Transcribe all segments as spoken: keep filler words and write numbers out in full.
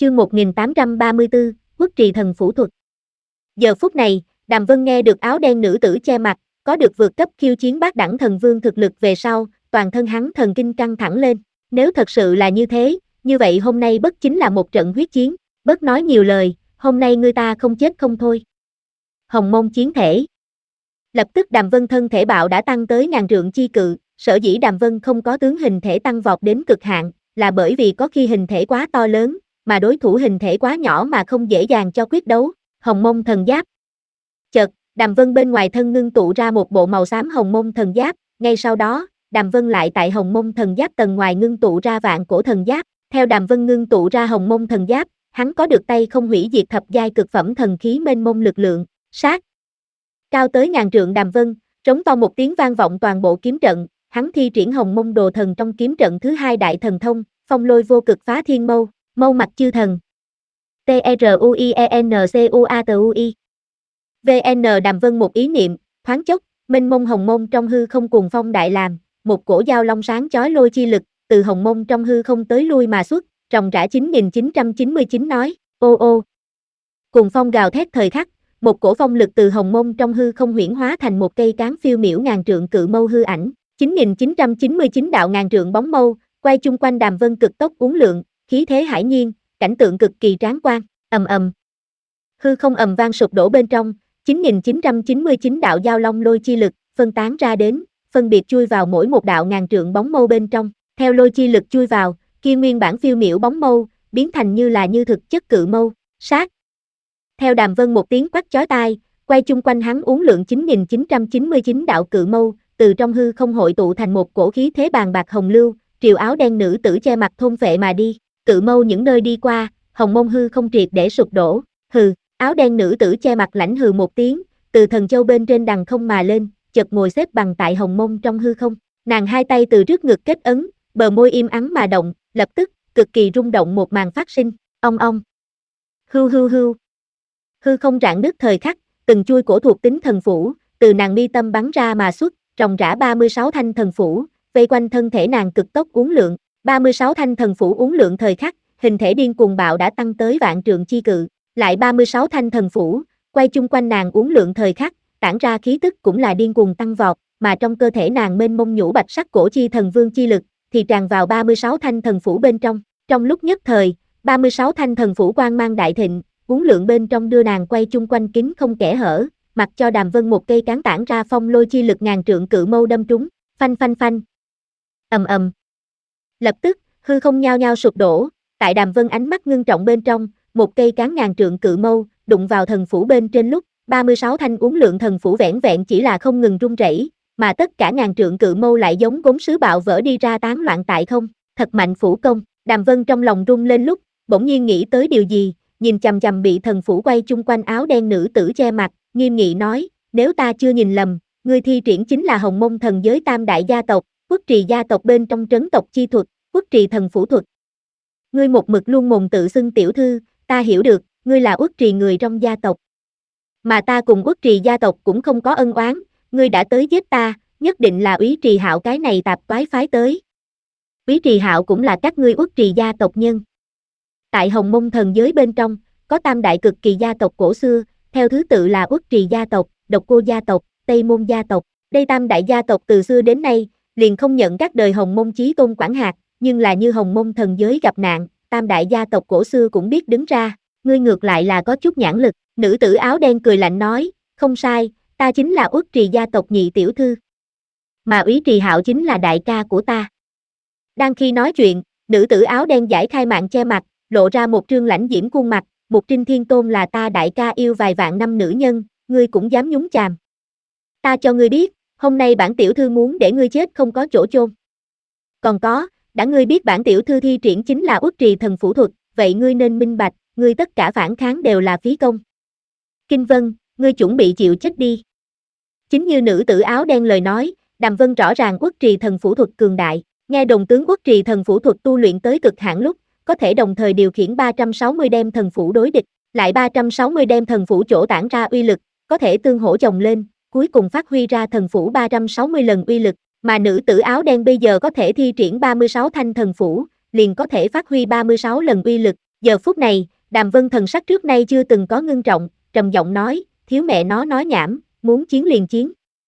Chương một nghìn tám trăm ba mươi tư, Quốc trì thần phủ thuật. Giờ phút này, Đàm Vân nghe được áo đen nữ tử che mặt, có được vượt cấp khiêu chiến bát đẳng thần vương thực lực về sau, toàn thân hắn thần kinh căng thẳng lên. Nếu thật sự là như thế, như vậy hôm nay bất chính là một trận huyết chiến, bớt nói nhiều lời, hôm nay ngươi ta không chết không thôi. Hồng môn chiến thể. Lập tức Đàm Vân thân thể bạo đã tăng tới ngàn trượng chi cự, sở dĩ Đàm Vân không có tướng hình thể tăng vọt đến cực hạn, là bởi vì có khi hình thể quá to lớn, mà đối thủ hình thể quá nhỏ mà không dễ dàng cho quyết đấu. Hồng môn thần giáp. Chợt, Đàm Vân bên ngoài thân ngưng tụ ra một bộ màu xám hồng môn thần giáp, ngay sau đó, Đàm Vân lại tại hồng môn thần giáp tầng ngoài ngưng tụ ra vạn cổ thần giáp. Theo Đàm Vân ngưng tụ ra hồng môn thần giáp, hắn có được tay không hủy diệt thập giai cực phẩm thần khí mênh mông lực lượng, sát. Cao tới ngàn trượng Đàm Vân, trống to một tiếng vang vọng toàn bộ kiếm trận, hắn thi triển hồng môn đồ thần trong kiếm trận thứ hai đại thần thông, phong lôi vô cực phá thiên mâu, mâu mặt chư thần. T R U I E N C U A T U I. vê en Đàm Vân một ý niệm, thoáng chốc, mênh mông hồng môn trong hư không cuồng phong đại làm, một cổ dao long sáng chói lôi chi lực, từ hồng môn trong hư không tới lui mà xuất, ròng rã chín nghìn chín trăm chín mươi chín nói, ô ô. Cuồng phong gào thét thời khắc, một cổ phong lực từ hồng môn trong hư không huyễn hóa thành một cây cán phiêu miểu ngàn trượng cự mâu hư ảnh, chín nghìn chín trăm chín mươi chín đạo ngàn trượng bóng mâu, quay chung quanh Đàm Vân cực tốc uốn lượn, khí thế hải nhiên, cảnh tượng cực kỳ tráng quan, ầm ầm. Hư không ầm vang sụp đổ bên trong, chín nghìn chín trăm chín mươi chín đạo giao long lôi chi lực, phân tán ra đến, phân biệt chui vào mỗi một đạo ngàn trượng bóng mâu bên trong, theo lôi chi lực chui vào, kia nguyên bản phiêu miểu bóng mâu, biến thành như là như thực chất cự mâu, sát. Theo Đàm Vân một tiếng quát chói tai, quay chung quanh hắn uốn lượn chín nghìn chín trăm chín mươi chín đạo cự mâu, từ trong hư không hội tụ thành một cổ khí thế bàn bạc hồng lưu, triều áo đen nữ tử che mặt thôn phệ mà đi, cự mâu những nơi đi qua, hồng môn hư không triệt để sụp đổ, hừ, áo đen nữ tử che mặt lãnh hừ một tiếng, từ thần châu bên trên đằng không mà lên, chợt ngồi xếp bằng tại hồng môn trong hư không, nàng hai tay từ trước ngực kết ấn, bờ môi im ắng mà động, lập tức, cực kỳ rung động một màn phát sinh, ong ong. Hưu hưu hưu. Hư không rạn nứt thời khắc, từng chui cổ thuộc tính thần phủ, từ nàng mi tâm bắn ra mà xuất, ròng rã ba mươi sáu thanh thần phủ, vây quanh thân thể nàng cực tốc uốn lượn, ba mươi sáu thanh thần phủ uốn lượn thời khắc, hình thể điên cuồng bạo đã tăng tới vạn trượng chi cự, lại ba mươi sáu thanh thần phủ, quay chung quanh nàng uốn lượn thời khắc, tản ra khí tức cũng là điên cuồng tăng vọt, mà trong cơ thể nàng mênh mông nhũ bạch sắc cổ chi thần vương chi lực, thì tràn vào ba mươi sáu thanh thần phủ bên trong, trong lúc nhất thời, ba mươi sáu thanh thần phủ quang mang đại thịnh, uốn lượn bên trong đưa nàng quay chung quanh kín không kẽ hở, mặc cho Đàm Vân một cây cán tản ra phong lôi chi lực ngàn trượng cự mâu đâm trúng, phanh phanh phanh. Ầm ầm. Lập tức, hư không nhao nhao sụp đổ, tại Đàm Vân ánh mắt ngưng trọng bên trong, một cây cán ngàn trượng cự mâu đụng vào thần phủ bên trên lúc, ba mươi sáu thanh uốn lượn thần phủ vẻn vẹn chỉ là không ngừng rung rẩy, mà tất cả ngàn trượng cự mâu lại giống gốm sứ bạo vỡ đi ra tán loạn tại không, thật mạnh phủ công. Đàm Vân trong lòng rung lên lúc, bỗng nhiên nghĩ tới điều gì, nhìn chằm chằm bị thần phủ quay chung quanh áo đen nữ tử che mặt, nghiêm nghị nói, nếu ta chưa nhìn lầm, ngươi thi triển chính là hồng môn thần giới tam đại gia tộc, Quốc trì gia tộc bên trong trấn tộc chi thuật, Quốc trì thần phủ thuật. Ngươi một mực luôn mồm tự xưng tiểu thư, ta hiểu được, ngươi là Quốc trì người trong gia tộc. Mà ta cùng Quốc trì gia tộc cũng không có ân oán, ngươi đã tới giết ta, nhất định là Úy Trì Hạo cái này tạp toái phái tới. Úy Trì Hạo cũng là các ngươi Quốc trì gia tộc nhân. Tại hồng môn thần giới bên trong, có tam đại cực kỳ gia tộc cổ xưa, theo thứ tự là Quốc trì gia tộc, Độc Cô gia tộc, Tây Môn gia tộc. Đây tam đại gia tộc từ xưa đến nay, liền không nhận các đời hồng môn chí tôn quản hạt, nhưng là như hồng môn thần giới gặp nạn, tam đại gia tộc cổ xưa cũng biết đứng ra, ngươi ngược lại là có chút nhãn lực. Nữ tử áo đen cười lạnh nói, không sai, ta chính là Uất trì gia tộc nhị tiểu thư. Mà Úy Trì Hạo chính là đại ca của ta. Đang khi nói chuyện, nữ tử áo đen giải khai mạng che mặt, lộ ra một trương lãnh diễm khuôn mặt, Mục Trinh Thiên Tôn là ta đại ca yêu vài vạn năm nữ nhân, ngươi cũng dám nhúng chàm. Ta cho ngươi biết, hôm nay bản tiểu thư muốn để ngươi chết không có chỗ chôn. Còn có, đã ngươi biết bản tiểu thư thi triển chính là Uất trì thần phủ thuật, vậy ngươi nên minh bạch, ngươi tất cả phản kháng đều là phí công. Kinh Vân, ngươi chuẩn bị chịu chết đi. Chính như nữ tử áo đen lời nói, Đàm Vân rõ ràng Uất trì thần phủ thuật cường đại, nghe đồn tướng Uất trì thần phủ thuật tu luyện tới cực hạn lúc, có thể đồng thời điều khiển ba trăm sáu mươi đem thần phủ đối địch, lại ba trăm sáu mươi đem thần phủ chỗ tản ra uy lực, có thể tương hỗ chồng lên, cuối cùng phát huy ra thần phủ ba trăm sáu mươi lần uy lực, mà nữ tử áo đen bây giờ có thể thi triển ba mươi sáu thanh thần phủ, liền có thể phát huy ba mươi sáu lần uy lực, Giờ phút này, Đàm Vân thần sắc trước nay chưa từng có ngưng trọng, trầm giọng nói, thiếu mẹ nó nói nhảm, muốn chiến liền chiến.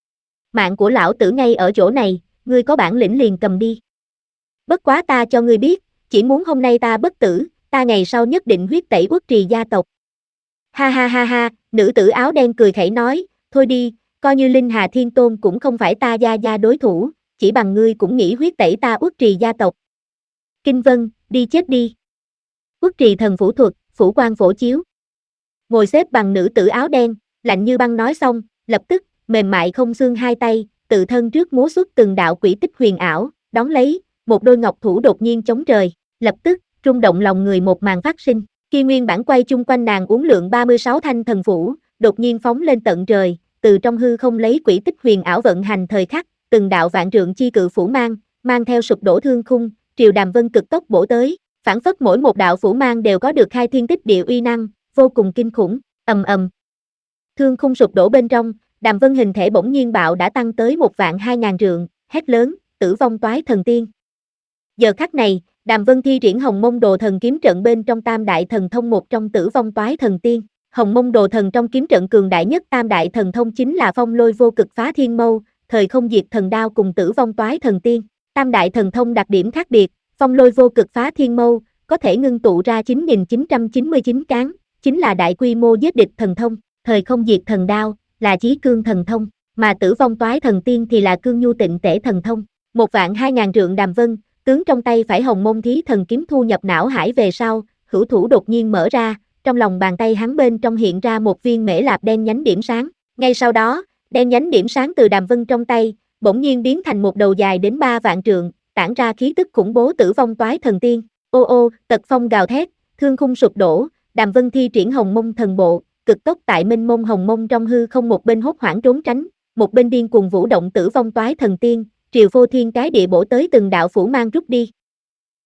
Mạng của lão tử ngay ở chỗ này, ngươi có bản lĩnh liền cầm đi. Bất quá ta cho ngươi biết, chỉ muốn hôm nay ta bất tử, ta ngày sau nhất định huyết tẩy Uất Trì gia tộc. Ha ha ha ha, nữ tử áo đen cười khẩy nói, thôi đi, coi như Linh Hà Thiên Tôn cũng không phải ta gia gia đối thủ, chỉ bằng ngươi cũng nghĩ huyết tẩy ta Uất Trì gia tộc. Kinh Vân, đi chết đi. Uất Trì thần phủ thuật, phủ quan phổ chiếu. Ngồi xếp bằng nữ tử áo đen, lạnh như băng nói xong, lập tức, mềm mại không xương hai tay, tự thân trước múa xuất từng đạo quỷ tích huyền ảo, đón lấy, một đôi ngọc thủ đột nhiên chống trời, lập tức, rung động lòng người một màn phát sinh. Khi nguyên bản quay chung quanh nàng uốn lượn ba mươi sáu thanh thần phủ, đột nhiên phóng lên tận trời, từ trong hư không lấy quỷ tích huyền ảo vận hành thời khắc, từng đạo vạn trượng chi cự phủ mang, mang theo sụp đổ thương khung, triều Đàm Vân cực tốc bổ tới, phản phất mỗi một đạo phủ mang đều có được khai thiên tích địa uy năng, vô cùng kinh khủng, ầm ầm. Thương khung sụp đổ bên trong, Đàm Vân hình thể bỗng nhiên bạo đã tăng tới một vạn hai ngàn trượng, hét lớn, tử vong toái thần tiên. Giờ khắc này, Đàm Vân thi triển Hồng Mông Đồ Thần kiếm trận bên trong Tam Đại Thần Thông một trong tử vong toái thần tiên. Hồng Mông Đồ Thần trong kiếm trận cường đại nhất Tam Đại Thần Thông chính là Phong Lôi Vô Cực Phá Thiên Mâu, Thời Không Diệt Thần Đao cùng tử vong toái thần tiên. Tam Đại Thần Thông đặc điểm khác biệt, Phong Lôi Vô Cực Phá Thiên Mâu có thể ngưng tụ ra chín nghìn chín trăm chín mươi chín cán, chính là đại quy mô giết địch thần thông. Thời Không Diệt Thần Đao là chí cương thần thông, mà tử vong toái thần tiên thì là cương nhu tịnh tể thần thông. Một vạn hai ngàn trượng Đàm Vân, tướng trong tay phải Hồng Mông Thí Thần kiếm thu nhập não hải về sau, hữu thủ đột nhiên mở ra, trong lòng bàn tay hắn bên trong hiện ra một viên mễ lạp đen nhánh điểm sáng. Ngay sau đó, đen nhánh điểm sáng từ Đàm Vân trong tay, bỗng nhiên biến thành một đầu dài đến ba vạn trượng, tản ra khí tức khủng bố tử vong toái thần tiên. Ô ô, tật phong gào thét, thương khung sụp đổ, Đàm Vân thi triển Hồng Mông thần bộ, cực tốc tại mênh mông hồng mông trong hư không, một bên hốt hoảng trốn tránh, một bên điên cuồng vũ động tử vong toái thần tiên, triều vô thiên cái địa bổ tới từng đạo phủ mang rút đi.